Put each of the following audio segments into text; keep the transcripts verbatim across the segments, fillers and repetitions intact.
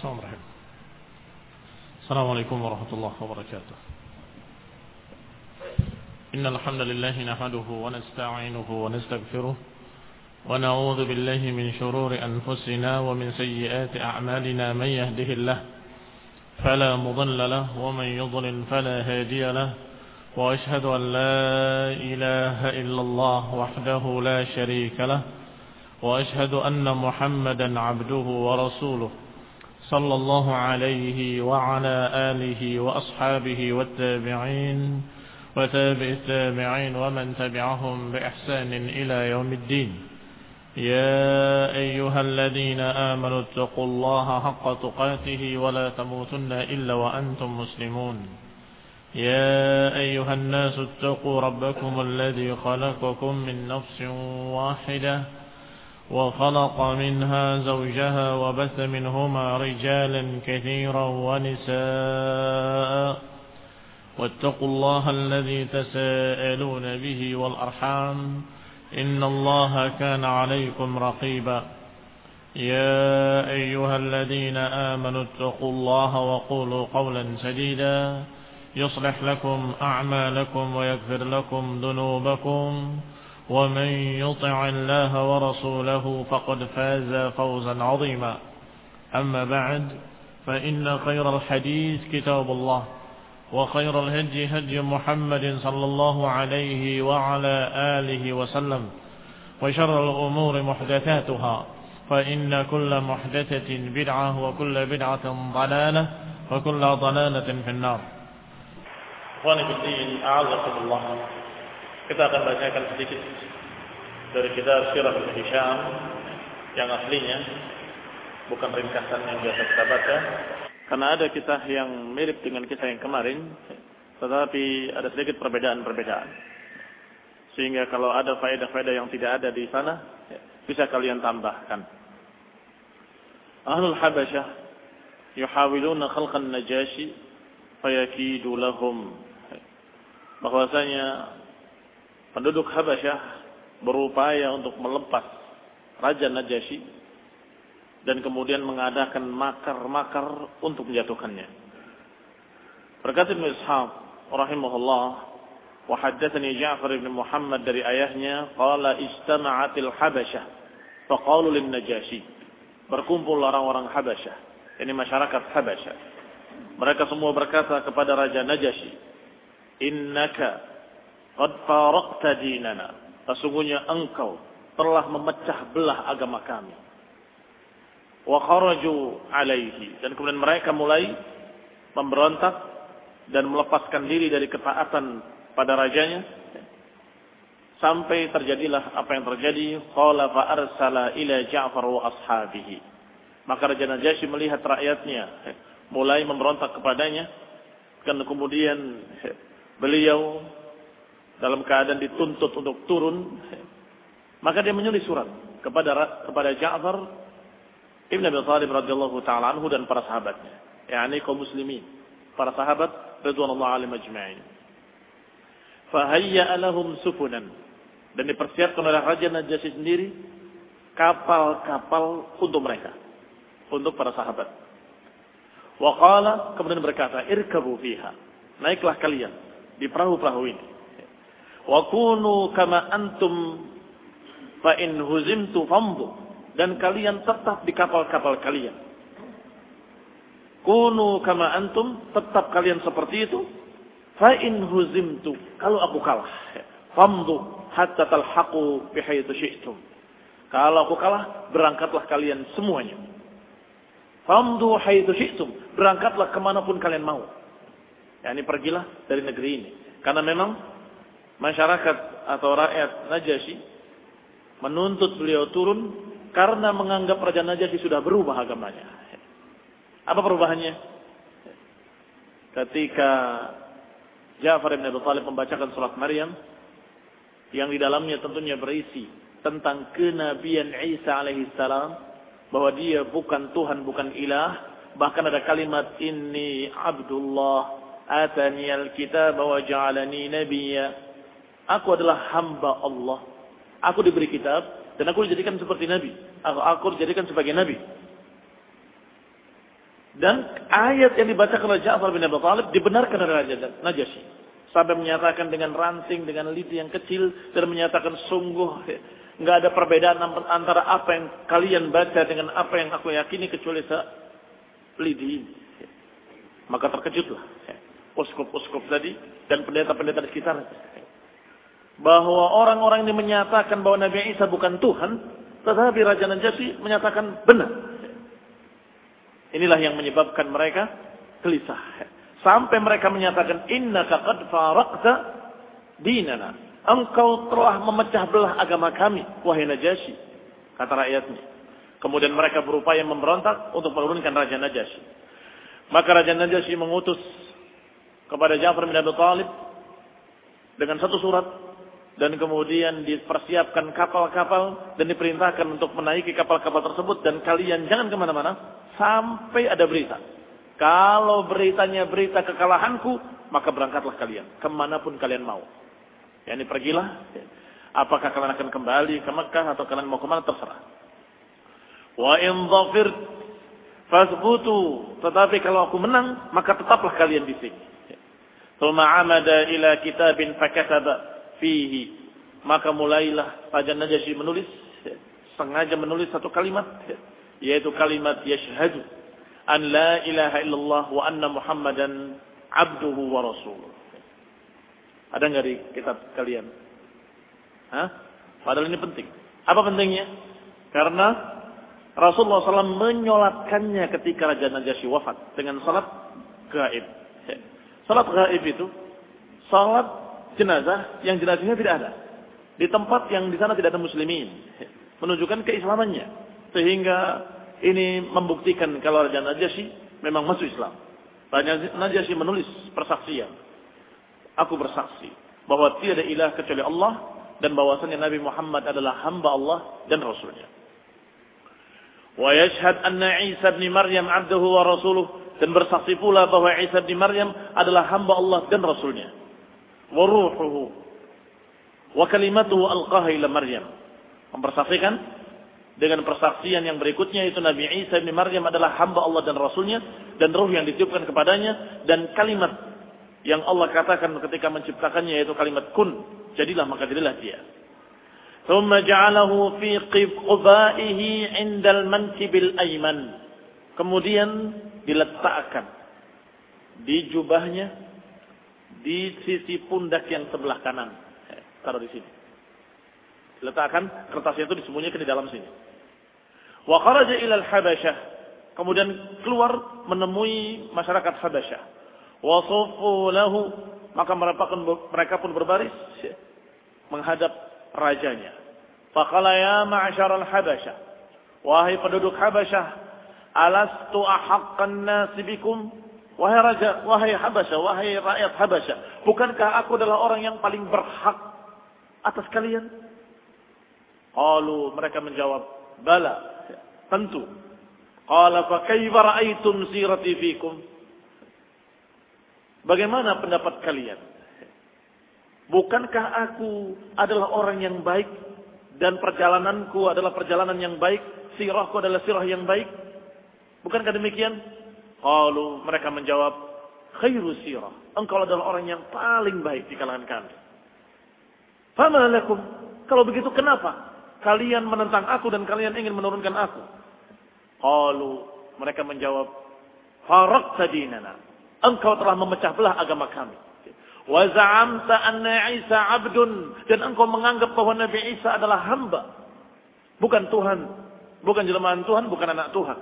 Bismillahirrahmanirrahim. Assalamualaikum warahmatullahi wabarakatuh. Innal hamdalillah nahmaduhu wa nasta'inuhu wa nastaghfiruh wa na'udzu billahi min shururi anfusina wa min sayyiati a'malina man yahdihillahu fala mudilla lahu wa man yudlil fala hadiya lahu wa ashhadu an la ilaha illallah wahdahu la sharika lahu wa ashhadu anna Muhammadan 'abduhu wa rasuluhu صلى الله عليه وعلى آله وأصحابه والتابعين وتابع التابعين ومن تبعهم بإحسان إلى يوم الدين يا أيها الذين آمنوا اتقوا الله حق تقاته ولا تموتن إلا وأنتم مسلمون يا أيها الناس اتقوا ربكم الذي خلقكم من نفس واحدة وخلق منها زوجها وبث منهما رجالا كثيرا ونساء واتقوا الله الذي تساءلون به والأرحام إن الله كان عليكم رقيبا يا أيها الذين آمنوا اتقوا الله وقولوا قولا سديدا يصلح لكم أعمالكم ويغفر لكم ذنوبكم ومن يطع الله ورسوله فقد فاز فوزا عظيما أما بعد فإن خير الحديث كتاب الله وخير الهدي هدي محمد صلى الله عليه وعلى آله وسلم وشر الأمور محدثاتها فإن كل محدثة بدعة وكل بدعة ضلالة وكل ضلالة في النار. إخواني في الدين أعزكم الله. Kita akan bacakan sedikit dari kitab Sirah Al-Hisham yang aslinya, bukan ringkasan yang biasa kita baca, karena ada kisah yang mirip dengan kisah yang kemarin, tetapi ada sedikit perbedaan-perbedaan. Sehingga kalau ada faedah-faedah yang tidak ada di sana, bisa kalian tambahkan. Ahlul Habasyah yuhawiluna khalqan Najashi fayakidu lahum. Bahwasanya penduduk Habasyah berupaya untuk melepas Raja Najasyi dan kemudian mengadakan makar-makar untuk menjatuhkannya. Berkata Ibnu Ishaq rahimahullah, wa haddatsani Ja'far bin Muhammad dari ayahnya, qala istama'atil Habasyah faqalu lin Najasyi. Berkumpul orang-orang Habasyah, ini masyarakat Habasyah. Mereka semua berkata kepada Raja Najasyi, innaka qad faraqta dinana, sesungguhnya engkau telah memecah belah agama kami. Wa kharaju alaihi, dan kemudian mereka mulai memberontak dan melepaskan diri dari ketaatan pada rajanya, sampai terjadilah apa yang terjadi. Qala fa arsala ila Ja'far wa ashabihi, maka Raja Najasyi melihat rakyatnya mulai memberontak kepadanya, dan kemudian beliau dalam keadaan dituntut untuk turun, maka dia menulis surat kepada kepada Ja'far Ibn Abi Thalib radhiyallahu ta'ala anhu dan para sahabatnya, yakni kaum muslimin, para sahabat radhiyallahu alaihim ajma'in. Fahayya lahum sufunan, dan dipersiapkan oleh Raja Najasyi sendiri kapal-kapal untuk mereka, untuk para sahabat. Wa qala, kemudian berkata, irkabu fiha, naiklah kalian di perahu-perahu ini. Wa kunu kama antum fa in huzimtu famdu, dan kalian tetap di kapal-kapal kalian. Kunu kama antum, tetap kalian seperti itu. Fa in huzimtu, kalau aku kalah, famdu hatta talhaqu bihaitsu syi'tum, kalau aku kalah berangkatlah kalian semuanya. Famdu haitsu syi'tum, berangkatlah kemanapun kalian mau. yakni pergilah dari negeri ini, karena memang masyarakat atau rakyat Najasyi menuntut beliau turun karena menganggap Raja Najasyi sudah berubah agamanya. Apa perubahannya? Ketika Ja'far bin Abi Thalib membacakan surat Maryam yang di dalamnya tentunya berisi tentang kenabian Isa alaihissalam, bahwa dia bukan Tuhan, bukan ilah, bahkan ada kalimat inni abdullah atani alkitab wa ja'alani nabiyya. Aku adalah hamba Allah. Aku diberi kitab dan aku dijadikan seperti nabi. Aku, aku dijadikan sebagai nabi. Dan ayat yang dibacakan oleh Ja'far bin Abi Thalib dibenarkan oleh Raja Najasyi. Sampai menyatakan dengan ranting, dengan lidi yang kecil, dan menyatakan sungguh nggak ada perbedaan antara apa yang kalian baca dengan apa yang aku yakini kecuali lidi ini. Maka terkejutlah uskup-uskup tadi dan pendeta-pendeta di sekitar, bahwa orang-orang ini menyatakan bahwa Nabi Isa bukan Tuhan, tetapi Raja Najasyi menyatakan benar. Inilah yang menyebabkan mereka gelisah. Sampai mereka menyatakan, innaka qad faraqta dinana. Engkau telah memecah belah agama kami, wahai Najasyi. Kata rakyatnya. Kemudian mereka berupaya memberontak untuk menurunkan Raja Najasyi. Maka Raja Najasyi mengutus kepada Ja'far bin Abi Thalib dengan satu surat. Dan kemudian dipersiapkan kapal-kapal dan diperintahkan untuk menaiki kapal-kapal tersebut. Dan kalian jangan kemana-mana sampai ada berita. Kalau beritanya berita kekalahanku, maka berangkatlah kalian kemanapun kalian mau. Ya, ini pergilah. Apakah kalian akan kembali ke Mekah atau kalian mau kemana, terserah. Wa in dhafirt fasbutu. Tetapi kalau aku menang, maka tetaplah kalian di sini. Tsumma amada ila kitabin fakataba fihi. Maka mulailah Raja Najasyi menulis, sengaja menulis satu kalimat, yaitu kalimat yashhadu an la ilaha illallah wa anna muhammadan abduhu wa rasuluh. Ada nggak di kitab kalian? Hah? Padahal ini penting. Apa pentingnya? Karena Rasulullah shallallahu alaihi wasallam menyolatkannya ketika Raja Najasyi wafat dengan salat gaib. Salat gaib itu salat jenazah yang jenazahnya tidak ada di tempat yang di sana tidak ada muslimin, menunjukkan keislamannya, sehingga ini membuktikan kalau Raja Najasyi memang masuk Islam. Raja Najasyi menulis persaksian, aku bersaksi bahwa tiada ilah kecuali Allah dan bahwasanya Nabi Muhammad adalah hamba Allah dan Rasulnya. Wa yashhad anna Isa bin Maryam abduhu wa rasuluh, dan bersaksi pula bahwa Isa bin Maryam adalah hamba Allah dan Rasulnya. Wa ruhuhu wa kalimatuhu alqaha ila Maryam. Mempersaksikan dengan persaksian yang berikutnya, itu Nabi Isa bin Maryam adalah hamba Allah dan Rasulnya, dan ruh yang ditiupkan kepadanya, dan kalimat yang Allah katakan ketika menciptakannya, yaitu kalimat kun, jadilah, maka jadilah dia. Thumma ja'alahu fi qibaihi 'indal mankibil ayman. Kemudian diletakkan di jubahnya di sisi pundak yang sebelah kanan. Eh, taruh di sini. Diletakkan, kertasnya itu disembunyikan di dalam sini. Wa kharaja ila al-Habasyah. Kemudian keluar menemui masyarakat Habasyah. Wa saffu lahu, maka mereka pun berbaris menghadap rajanya. Faqala ya ma'syaral Habasyah, wahai penduduk Habasyah, alastu ahaqqan nasi bikum? Wahai raja, wahai Habasyah, wahai rakyat Habasyah, bukankah aku adalah orang yang paling berhak atas kalian? Qalu, mereka menjawab, bala, tentu. Qala fa kaifa ra'aytum sirati fikum? Bagaimana pendapat kalian? Bukankah aku adalah orang yang baik dan perjalananku adalah perjalanan yang baik, sirahku adalah sirah yang baik? Bukankah demikian? Qalu, mereka menjawab, khairu sirah, engkau adalah orang yang paling baik di kalangan kami. Fama lakum, kalau begitu kenapa kalian menentang aku dan kalian ingin menurunkan aku? Qalu, mereka menjawab, faraqta dinana, engkau telah memecah belah agama kami. Wa za'amta anna Isa 'abdun, dan engkau menganggap bahwa Nabi Isa adalah hamba, bukan Tuhan, bukan jelmaan Tuhan, bukan anak Tuhan.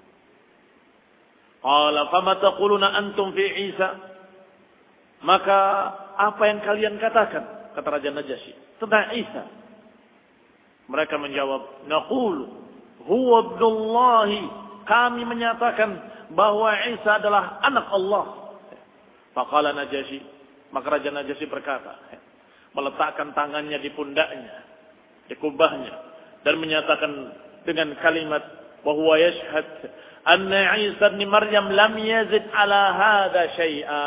Qala fama taquluna antum fi Isa? Maka apa yang kalian katakan, kata Raja Najasyi, tentang Isa? Mereka menjawab, naqulu huwa ibnullah, kami menyatakan bahwa Isa adalah anak Allah. Faqala Najasyi, maka Raja Najasyi berkata, meletakkan tangannya di pundaknya, di kubahnya, dan menyatakan dengan kalimat, wa huwa yashhad anna Isa bin Maryam lam yazid ala hadha syai'a.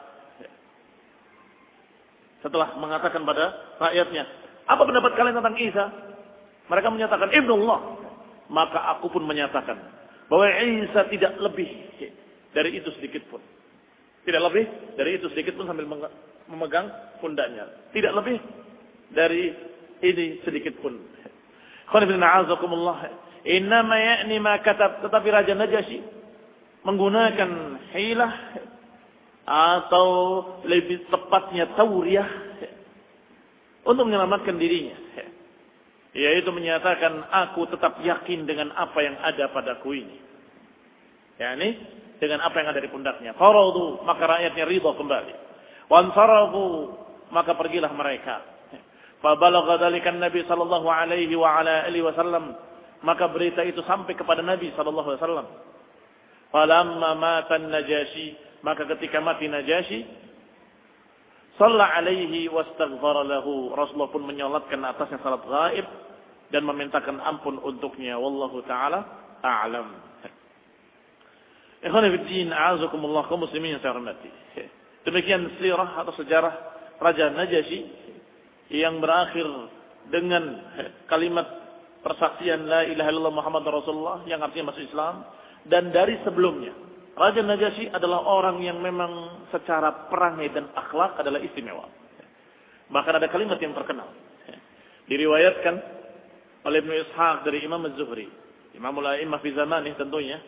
Setelah mengatakan pada rakyatnya, apa pendapat kalian tentang Isa? Mereka menyatakan ibnullah. Maka aku pun menyatakan bahwa Isa tidak lebih dari itu sedikit pun. Tidak lebih dari itu sedikit pun sambil memegang pundaknya. Tidak lebih dari ini sedikit pun. Innama ya'ni ma katab. Tetapi Raja Najasyi menggunakan hilah atau lebih tepatnya tauriah untuk menyelamatkan dirinya. Yaitu menyatakan aku tetap yakin dengan apa yang ada padaku ini. yakni dengan apa yang ada di pundaknya. Faradu, maka rakyatnya ridha kembali. Wansarafu, maka pergilah mereka. Fabalagha dzalika Nabi sallallahu alaihi wa ala alihi wasallam, maka berita itu sampai kepada Nabi sallallahu alaihi wasallam. Falamma mata Najasyi, maka ketika mati Najasyi, shalla alaihi wastaghfara lahu, Rasulullah pun menyolatkan atasnya salat ghaib dan memintakan ampun untuknya. Wallahu taala a'lam. Ikhwan fillah, a'azakumullah, kaum muslimin yang saya hormati. Demikian sirah atau sejarah Raja Najasyi yang berakhir dengan kalimat persaksian la ilaha illallah Muhammadur Rasulullah yang artinya masuk Islam. Dan dari sebelumnya, Raja Najasyi adalah orang yang memang secara perangai dan akhlak adalah istimewa. Bahkan ada kalimat yang terkenal, diriwayatkan oleh Ibnu Ishaq dari Imam Az-Zuhri, Imamul A'immah fi zamanih tentunya.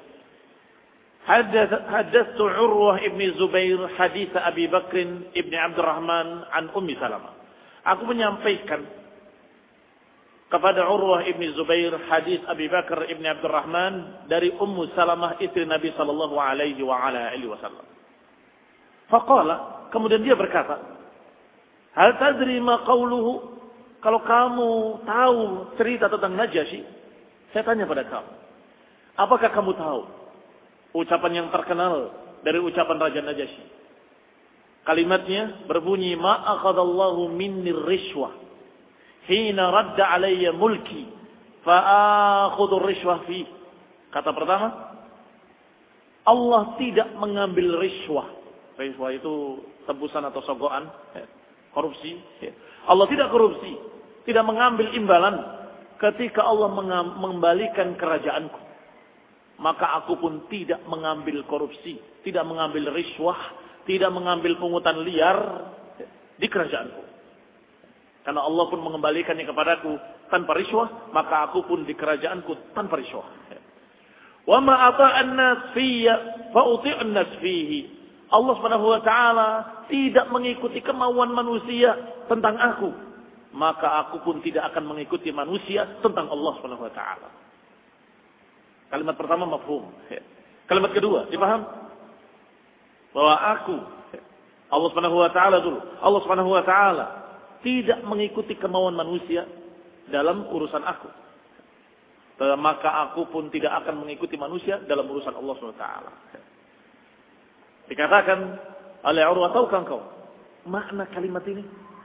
Haddatsu Urwah ibn Zubair hadits Abi Bakr ibn Abdurrahman an Ummi Salamah. Aku menyampaikan kepada Urwah ibn Zubair hadits Abi Bakr ibn Abdurrahman dari Ummu Salamah istri Nabi sallallahu alaihi wa ala alihi wasallam. Faqala, kemudian dia berkata, "Hal tadri ma qawluhu?" Kalau kamu tahu cerita tentang Najasyi, saya tanya pada kamu, apakah kamu tahu ucapan yang terkenal dari ucapan Raja Najasyi? Kalimatnya berbunyi, ma akhadallahu minni rishwah hina radda alayya mulki fa akhudhu rishwah fi. Kata pertama, Allah tidak mengambil rishwah. Rishwah itu tebusan atau sogokan, korupsi. Allah tidak korupsi, tidak mengambil imbalan ketika Allah mengembalikan kerajaanku. Maka aku pun tidak mengambil korupsi, tidak mengambil riswah, tidak mengambil pungutan liar di kerajaanku. Karena Allah pun mengembalikannya kepadaku tanpa riswah, maka aku pun di kerajaanku tanpa riswah. Wa ma ata'an nas fiyya fa uti'un nas fihi. Allah Subhanahu wa taala tidak mengikuti kemauan manusia tentang aku, maka aku pun tidak akan mengikuti manusia tentang Allah Subhanahu wa taala. Kalimat pertama mafhum. Kalimat kedua dipaham? Bahwa aku, Allah Subhanahu wa taala dulu, Allah Subhanahu wa taala tidak mengikuti kemauan manusia dalam urusan aku. Maka aku pun tidak akan mengikuti manusia dalam urusan Allah Subhanahu wa taala. Dikatakan oleh Urwah, tahukah engkau makna kalimat ini?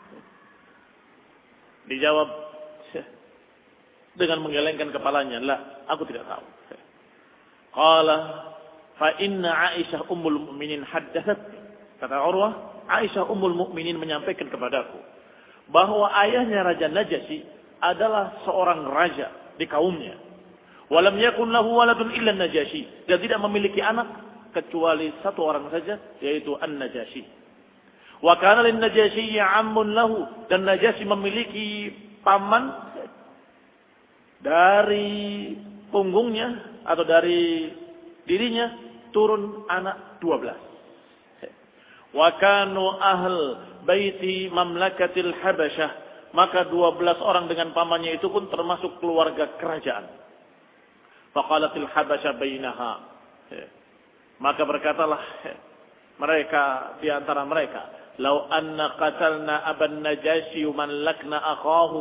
Dijawab dengan menggelengkan kepalanya, la, aku tidak tahu. Qala fa inna Aisyah ummul mukminin haddatsat. Kata Urwah, Aisyah ummul mukminin menyampaikan kepadaku bahwa ayahnya Raja Najasyi adalah seorang raja di kaumnya. Walam yakun lahu waladun illa Najasyi, dan tidak memiliki anak kecuali satu orang saja, yaitu An-Najasyi. Wa kana lin-Najasyi 'ammun lahu, dan Najasyi memiliki paman dari punggungnya atau dari dirinya turun anak dua belas. Wa kanu ahl baiti mamlakatil Habasyah, maka dua belas orang dengan pamannya itu pun termasuk keluarga kerajaan. Faqalatil Habasyah bainaha, maka berkatalah mereka di antara mereka, "Lau anna qatalna aban Najasyi man lakna akhahu."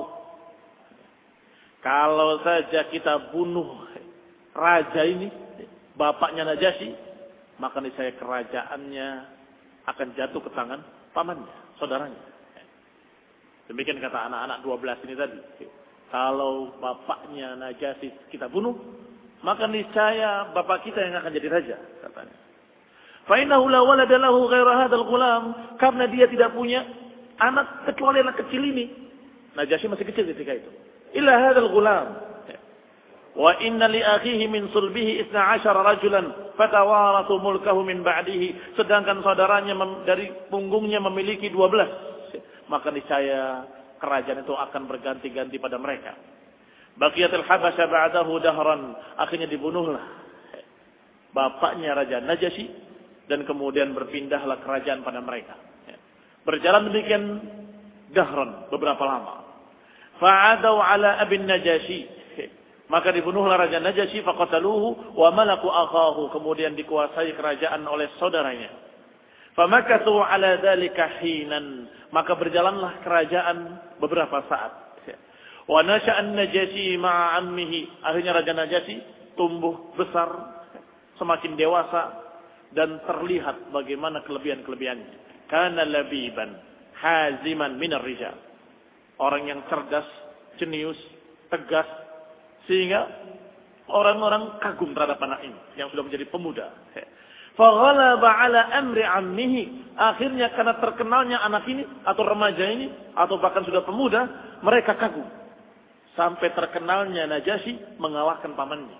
Kalau saja kita bunuh raja ini, bapaknya Najasyi, maka niscaya kerajaannya akan jatuh ke tangan pamannya, saudaranya. Demikian kata anak-anak dua belas ini tadi. Kalau bapaknya Najasyi kita bunuh, maka niscaya bapak kita yang akan jadi raja, katanya. Fa innahu la walada lahu ghaira hadzal ghulam, karena dia tidak punya anak kecuali anak kecil ini. Najasyi masih kecil ketika itu. Illa hadzal ghulam. Wa inna li akhihi min sulbihi isna asyara rajulan fatawarathu mulkahu min ba'dihi. Sedangkan saudaranya dari punggungnya memiliki dua belas. Maka niscaya kerajaan itu akan berganti-ganti pada mereka. Baqiyatul Habasyah ba'dahu dahran. Akhirnya dibunuhlah bapaknya Raja Najasyi dan kemudian berpindahlah kerajaan pada mereka. Berjalan demikian dahran, beberapa lama. Fa'adau ala abin Najasyi. Maka dibunuhlah Raja Najasyi, faqataluhu wa malaku akhahu, kemudian dikuasai kerajaan oleh saudaranya. Famakathu ala dzalika hinan, maka berjalanlah kerajaan beberapa saat. Wa nasha'an Najasyi ma'a ammihi, akhirnya Raja Najasyi tumbuh besar, semakin dewasa dan terlihat bagaimana kelebihan-kelebihannya. Kana labiban haziman minar rijal. Orang yang cerdas, jenius, tegas, sehingga orang-orang kagum terhadap anak ini yang sudah menjadi pemuda. Faghalaba ala amri ammihi. Akhirnya karena terkenalnya anak ini atau remaja ini atau bahkan sudah pemuda, mereka kagum. Sampai terkenalnya Najasyi mengalahkan pamannya.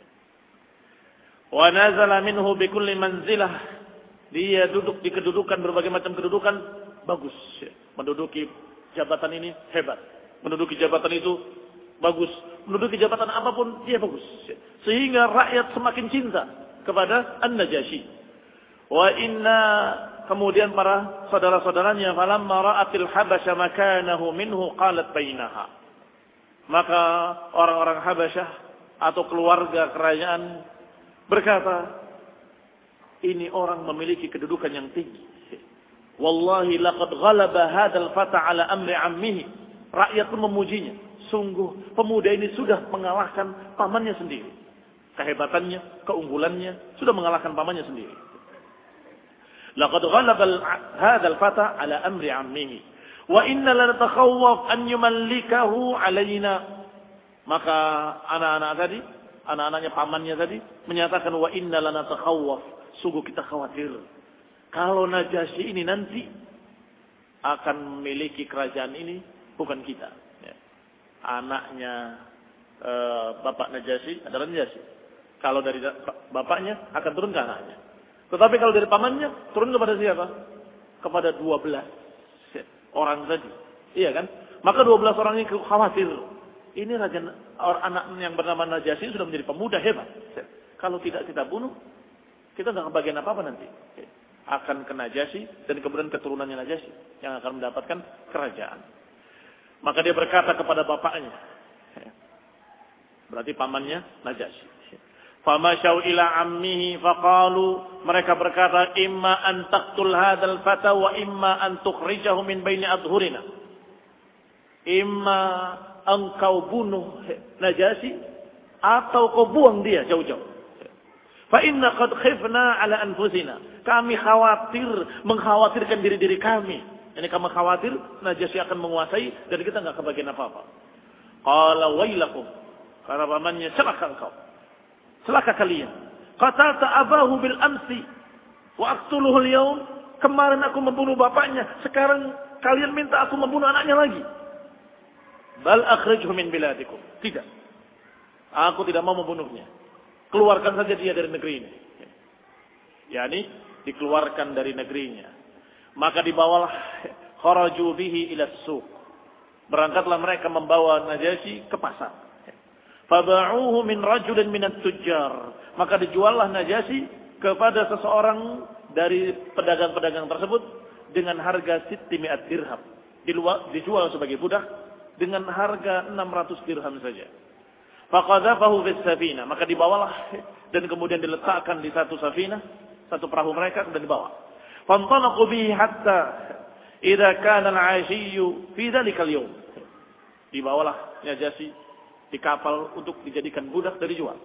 Wa nazala minhu bi kulli manzilah. Dia duduk di kedudukan, berbagai macam kedudukan bagus. Menduduki jabatan ini hebat. Menduduki jabatan itu bagus. Menduduki jabatan apapun dia bagus. Sehingga rakyat semakin cinta kepada An-Najasyi. Wa inna, kemudian para saudara-saudaranya, falamma ra'atil Habasyah makanahu minhu qalat bainaha. Maka orang-orang Habasyah atau keluarga kerajaan berkata, ini orang memiliki kedudukan yang tinggi. Wallahi laqad ghalaba hadzal fata ala amri ammihi. Rakyat pun memujinya. Sungguh pemuda ini sudah mengalahkan pamannya sendiri. Kehebatannya, keunggulannya sudah mengalahkan pamannya sendiri. Laqad ghalaba hadzal fata ala amri ammihi wa inna lanatakhawwaf an yumallikahu alaina. Maka anak-anak tadi, anak-anaknya pamannya tadi menyatakan, wa inna lanatakhawwaf, sungguh kita khawatir kalau Najasyi ini nanti akan memiliki kerajaan ini bukan kita. Anaknya e, bapak Najasyi adalah Najasyi. Kalau dari bapaknya akan turun ke anaknya. Tetapi kalau dari pamannya turun kepada siapa? Kepada dua belas orang tadi. Iya kan? Maka dua belas orang ini khawatir. Ini raja orang anak yang bernama Najasyi sudah menjadi pemuda hebat. Kalau tidak kita bunuh, kita tidak kebagian apa-apa nanti. Akan ke Najasyi dan kemudian keturunannya Najasyi yang akan mendapatkan kerajaan. Maka dia berkata kepada bapaknya, berarti pamannya Najasyi. Famashau ila ammihi faqalu, mereka berkata, imma an taqtul hadzal fata wa imma an tukhrijahu min baini adhurina. Imma engkau bunuh Najasyi atau kau buang dia jauh-jauh. Fa inna qad khifna ala anfusina. Kami khawatir, mengkhawatirkan diri-diri kami. Ini kami khawatir Najasyi akan menguasai dan kita enggak kebagian apa-apa. Qala wailakum. Kata pamannya, celaka engkau. Celaka kalian. Qatalta abahu bil amsi wa aqtuluhu al-yawm. Kemarin aku membunuh bapaknya, sekarang kalian minta aku membunuh anaknya lagi. Bal akhrijhu min biladikum. Tidak. Aku tidak mau membunuhnya. Keluarkan saja dia dari negeri ini. Yani dikeluarkan dari negerinya. Maka dibawalah kharaju bihi ila suq. Berangkatlah mereka membawa Najasyi ke pasar. Faba'uhu min rajulin minat tujjar. Maka dijuallah Najasyi kepada seseorang dari pedagang-pedagang tersebut dengan harga sittimi'at dirham. Dijual sebagai budak dengan harga enam ratus dirham saja. Faqadhafahu fis safinah. Maka dibawalah dan kemudian diletakkan di satu safinah, satu perahu mereka dan dibawa. Fantalaqu bihi hatta idza kana al-'ashiyyu fi dzalika al-yawm. Dibawalah Najasyi di kapal untuk dijadikan budak dan dijual.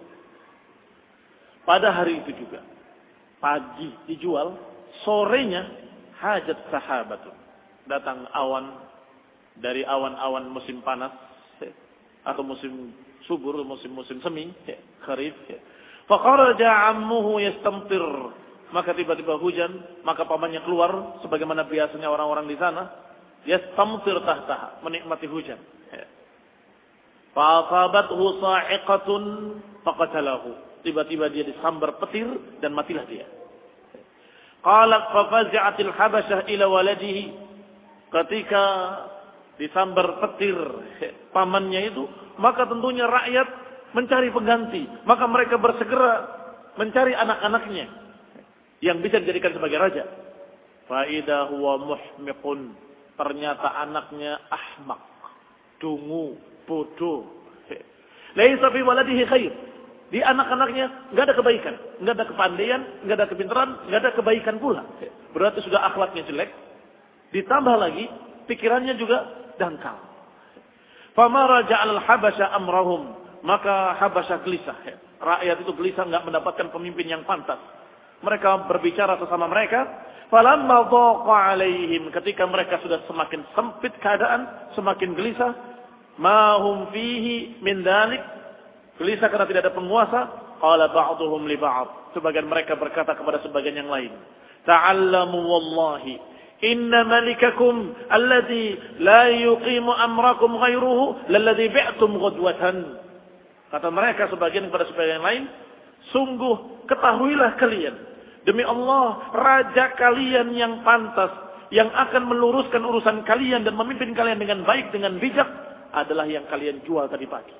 Pada hari itu juga pagi dijual, sorenya hajat sahabatun. Datang awan dari awan-awan musim panas atau musim subur, musim-musim semi, kharif. Fa kharaja 'ammuhu yastamtir. Maka tiba-tiba hujan, maka pamannya keluar sebagaimana biasanya orang-orang di sana, yastamtir tahtaha, menikmati hujan. Fa'asabathu sa'iqatun faqatalahu. Tiba-tiba dia disambar petir dan matilah dia. Qalat fafazi'atil habasyah ila waladihi. Ketika disambar petir pamannya itu, maka tentunya rakyat mencari pengganti. Maka mereka bersegera mencari anak-anaknya yang bisa dijadikan sebagai raja. Fa idza huwa muhmiqun. Ternyata anaknya ahmak, dungu, bodoh. Laisa fi waladihi khair. Di anak-anaknya enggak ada kebaikan, enggak ada kepandaian, enggak ada kepintaran, enggak ada kebaikan pula. Berarti sudah akhlaknya jelek. Ditambah lagi pikirannya juga dangkal. Famara ja'al al-habasya amrahum, maka Habasya gelisah. Rakyat itu gelisah enggak mendapatkan pemimpin yang pantas. Mereka berbicara sesama mereka, falamma dhaqa alaihim, ketika mereka sudah semakin sempit keadaan, semakin gelisah, ma hum fihi min dzalik, gelisah karena tidak ada penguasa, qala ba'dhum li ba'd, sebagian mereka berkata kepada sebagian yang lain, ta'allamu wallahi inna malikakum alladhi la yuqimu amrakum ghairuhu lalladhi bi'tum ghadwatan. Kata mereka sebagian kepada sebagian yang lain, sungguh ketahuilah kalian, demi Allah, raja kalian yang pantas, yang akan meluruskan urusan kalian dan memimpin kalian dengan baik, dengan bijak, adalah yang kalian jual tadi pagi.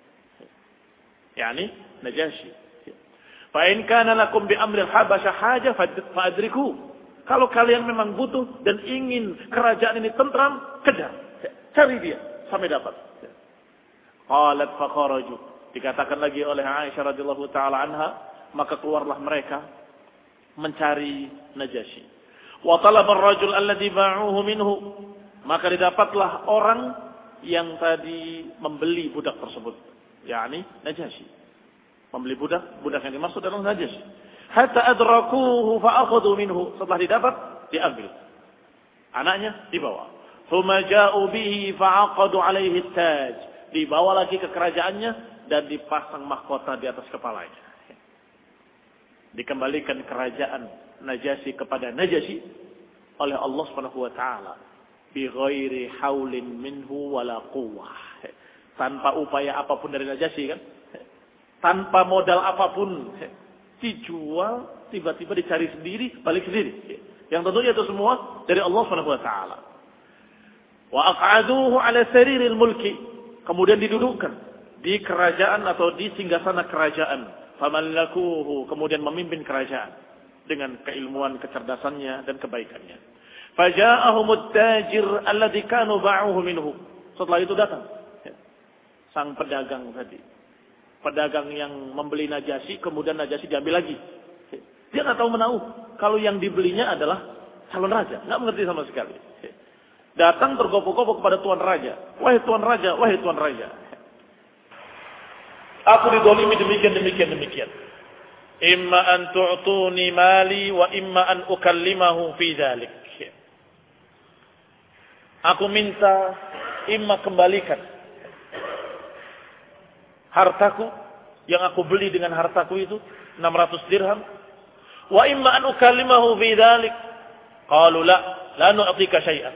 Yani Najasyi. Fa in kana lakum bi amri al-habasya haja fa'adriku. Kalau kalian memang butuh dan ingin kerajaan ini tentram, kejar, cari dia sampai dapat. Qalat fa kharaju. Dikatakan lagi oleh Aisyah radhiyallahu taala anha, maka keluarlah mereka mencari Najasyi. Wa talaba ar-rajul alladhi ba'uhu minhu. Maka didapatlah orang yang tadi membeli budak tersebut, yakni Najasyi. Membeli budak, budak yang dimaksud adalah Najasyi. Hatta adrakuhu fa akhadhu minhu. Setelah didapat, diambil. Anaknya dibawa. Thumma ja'u bihi fa aqadu alaihi taj. Dibawa lagi ke kerajaannya dan dipasang mahkota di atas kepalanya. Dikembalikan kerajaan Najasyi kepada Najasyi oleh Allah Subhanahu wa taala bi ghairi haulin minhu wala quwwah. Tanpa upaya apapun dari Najasyi kan? Tanpa modal apapun. Dijual, tiba-tiba dicari sendiri, balik sendiri. Yang tentunya itu semua dari Allah Subhanahu wa taala. Wa aq'aduhu 'ala sariril mulki. Kemudian didudukkan di kerajaan atau di singgasana kerajaan. Famallakuhu, kemudian memimpin kerajaan dengan keilmuan, kecerdasannya dan kebaikannya. Faja'ahumut tajir alladzi kanu ba'uhu minhu. Setelah itu datang sang pedagang tadi. Pedagang yang membeli Najasyi, kemudian Najasyi diambil lagi. Dia nggak tahu menahu kalau yang dibelinya adalah calon raja, nggak mengerti sama sekali. Datang tergopoh-gopoh kepada tuan raja. Wahai tuan raja, wahai tuan raja. Aku didolimi demikian, demikian, demikian. Imma an tu'tuni mali wa imma an ukallimahu fi dzalik. Aku minta imma kembalikan hartaku yang aku beli dengan hartaku itu enam ratus dirham, wa imma an ukallimahu fi dzalik. Qalu la, la nu'tika syai'an.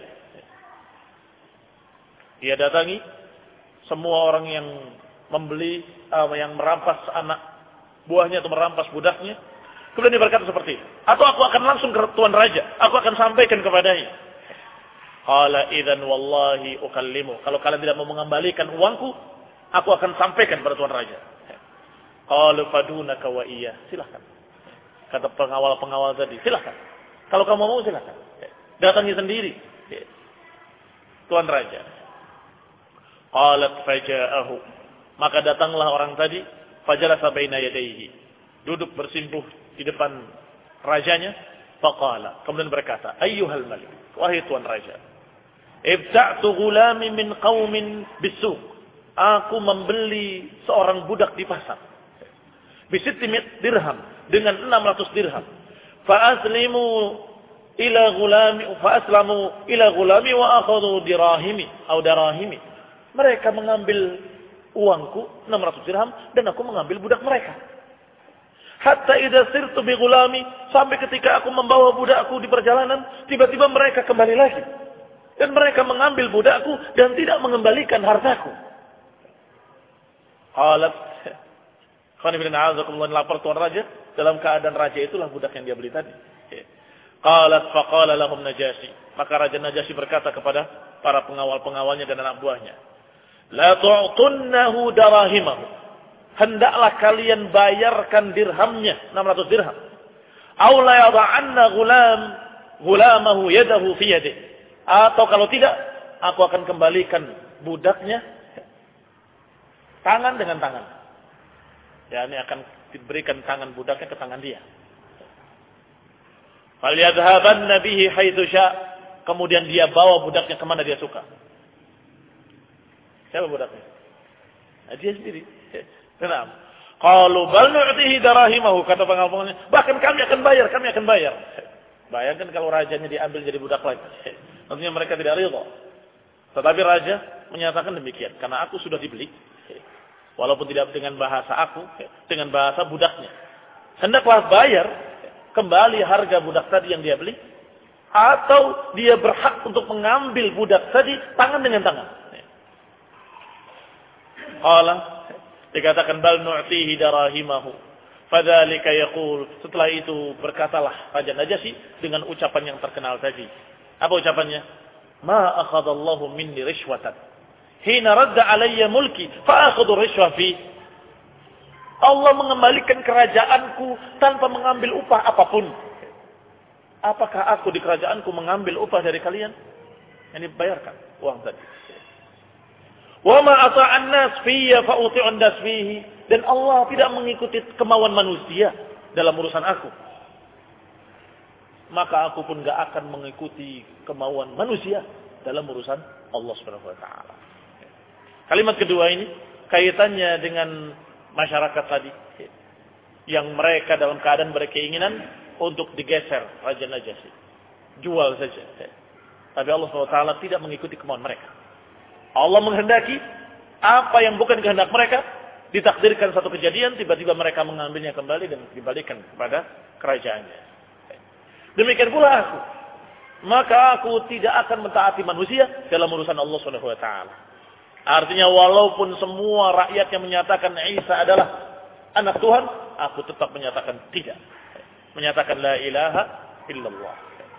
Dia datangi semua orang yang membeli, uh, yang merampas anak buahnya atau merampas budaknya. Kemudian dia berkata seperti itu. Atau aku akan langsung ke tuan raja, aku akan sampaikan kepadanya. Qala idzan wallahi ukallimu. Kalau kalian tidak mau mengembalikan uangku, aku akan sampaikan pada tuan raja. Qalu fadunaka wa iya. Silakan. Kata pengawal-pengawal tadi, silakan. Kalau kamu mau silakan. Datangi sendiri tuan raja. Qalat faja'ahu. Maka datanglah orang tadi, fajalasa baina yadayhi. Duduk bersimpuh di depan rajanya, faqala. Kemudian berkata, ayyuhal malik, wahai tuan raja, ibta'tu ghulami min qaumin bis-suq. Aku membeli seorang budak di pasar. Bisittimit dirham, dengan enam ratus dirham. Fa aslimu ila ghulami, fa aslamu ila ghulami wa akhadhu dirahimi atau darahimi. Mereka mengambil uangku enam ratus dirham dan aku mengambil budak mereka. Hatta idza sirtu bi ghulami, sampai ketika aku membawa budakku di perjalanan, tiba-tiba mereka kembali lagi. Dan mereka mengambil budakku dan tidak mengembalikan hartaku. Qalat, Khani bin A'azakumullah lapor tuan raja, dalam keadaan raja itulah budak yang dia beli tadi. Qalat faqala lahum Najasyi. Maka Raja Najasyi berkata kepada para pengawal-pengawalnya dan anak buahnya, la tu'tunnahu darahimahu. Hendaklah kalian bayarkan dirhamnya, enam ratus dirham. Aw la yada'anna ghulam ghulamahu yadahu fi yadihi. Atau kalau tidak, aku akan kembalikan budaknya tangan dengan tangan. Ya, ini akan diberikan tangan budaknya ke tangan dia. Falyadhhabanna bihi haitsu sya'. Kemudian dia bawa budaknya kemana dia suka. Siapa budaknya? Nah, dia sendiri. Kenapa? Qalu bal nu'tihi darahimahu, kata pengawalnya. Bahkan kami akan bayar, kami akan bayar. Bayangkan kalau rajanya diambil jadi budak lagi. Tentunya mereka tidak ridha. Tetapi raja menyatakan demikian, karena aku sudah dibeli. Walaupun tidak dengan bahasa aku, dengan bahasa budaknya. Hendaklah bayar kembali harga budak tadi yang dia beli, atau dia berhak untuk mengambil budak tadi tangan dengan tangan. Qala, dikatakan bal nu'tihi darahimahu. Fadzalika yaqul, setelah itu berkatalah Raja Najasyi dengan ucapan yang terkenal tadi. Apa ucapannya? Ma akhadallahu minni rishwatan hina radda alayya mulki fa akhadhu rishwa fi. Allah mengembalikan kerajaanku tanpa mengambil upah apapun. Apakah aku di kerajaanku mengambil upah dari kalian? Ini bayarkan uang tadi. Wa ma ata'an nas fiyya fa uti'un nas fihi. Dan Allah tidak mengikuti kemauan manusia dalam urusan aku. Maka aku pun enggak akan mengikuti kemauan manusia dalam urusan Allah Subhanahu wa taala. Kalimat kedua ini kaitannya dengan masyarakat tadi yang mereka dalam keadaan berkeinginan untuk digeser Raja Najasyi. Jual saja. Tapi Allah subhanahu wa taala tidak mengikuti kemauan mereka. Allah menghendaki apa yang bukan kehendak mereka, ditakdirkan satu kejadian, tiba-tiba mereka mengambilnya kembali dan dibalikan kepada kerajaannya. Demikian pula aku. Maka aku tidak akan mentaati manusia dalam urusan Allah subhanahu wa taala. Artinya walaupun semua rakyat yang menyatakan Isa adalah anak Tuhan, aku tetap menyatakan tidak. Menyatakan la ilaha illallah.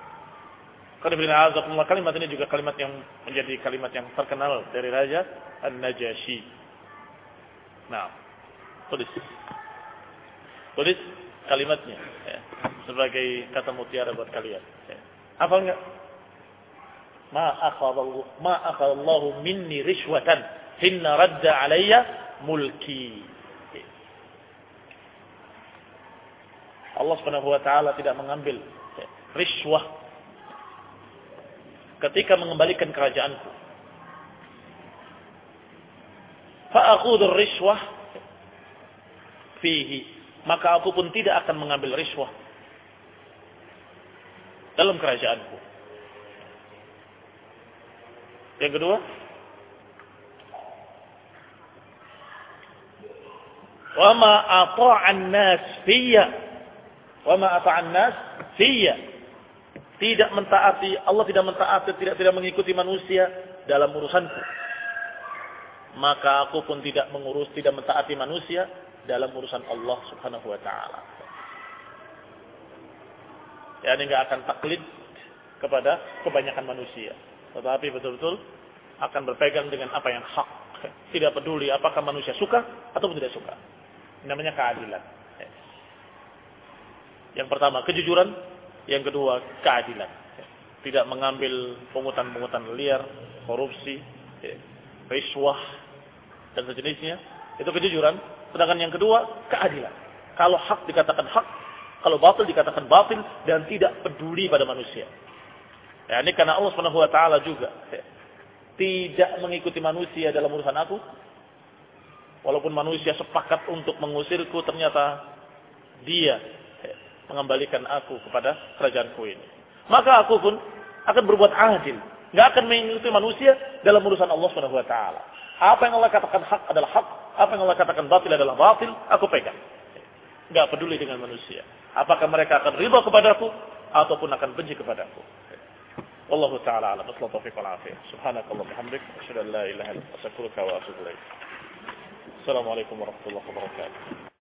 Kalimat ini juga kalimat yang menjadi kalimat yang terkenal dari Raja An-Najasyi. Nah, tulis. Tulis kalimatnya ya, sebagai kata mutiara buat kalian. Ya. Hafal enggak? Ma akhadallahu ma akhadallahu minni rishwatan hinna radda alayya mulki. Allah Subhanahu wa taala tidak mengambil riswah ketika mengembalikan kerajaanku. Fa akhudhu riswah fihi, maka aku pun tidak akan mengambil riswah dalam kerajaanku. Yang kedua, wa ma ata'an nas fiyya. Wa ma ata'an nas fiyya. Tidak mentaati, Allah tidak mentaati, tidak tidak mengikuti manusia dalam urusanku. Maka aku pun tidak mengurus, tidak mentaati manusia dalam urusan Allah Subhanahu wa taala. Ya, ini enggak akan taklid kepada kebanyakan manusia, tetapi betul-betul akan berpegang dengan apa yang hak. Tidak peduli apakah manusia suka atau tidak suka. Ini namanya keadilan. Yang pertama kejujuran, yang kedua keadilan. Tidak mengambil pungutan-pungutan liar, korupsi, riswah dan sejenisnya. Itu kejujuran. Sedangkan yang kedua keadilan. Kalau hak dikatakan hak, kalau batil dikatakan batil, dan tidak peduli pada manusia. Ya, ini karena Allah Subhanahu wa taala juga ya, tidak mengikuti manusia dalam urusan aku. Walaupun manusia sepakat untuk mengusirku, ternyata dia ya, mengembalikan aku kepada kerajaanku ini. Maka aku pun akan berbuat adil, enggak akan mengikuti manusia dalam urusan Allah Subhanahu wa taala. Apa yang Allah katakan hak adalah hak, apa yang Allah katakan batil adalah batil, aku pegang. Enggak peduli dengan manusia. Apakah mereka akan ridha kepadaku ataupun akan benci kepadaku. Wallahu ta'ala a'lam. Wassallallahu taufiq wal afiyah. Subhanakallahumma wa bihamdik, asyhadu an la ilaha illa anta, astaghfiruka wa atubu ilaik. Assalamualaikum warahmatullahi wabarakatuh.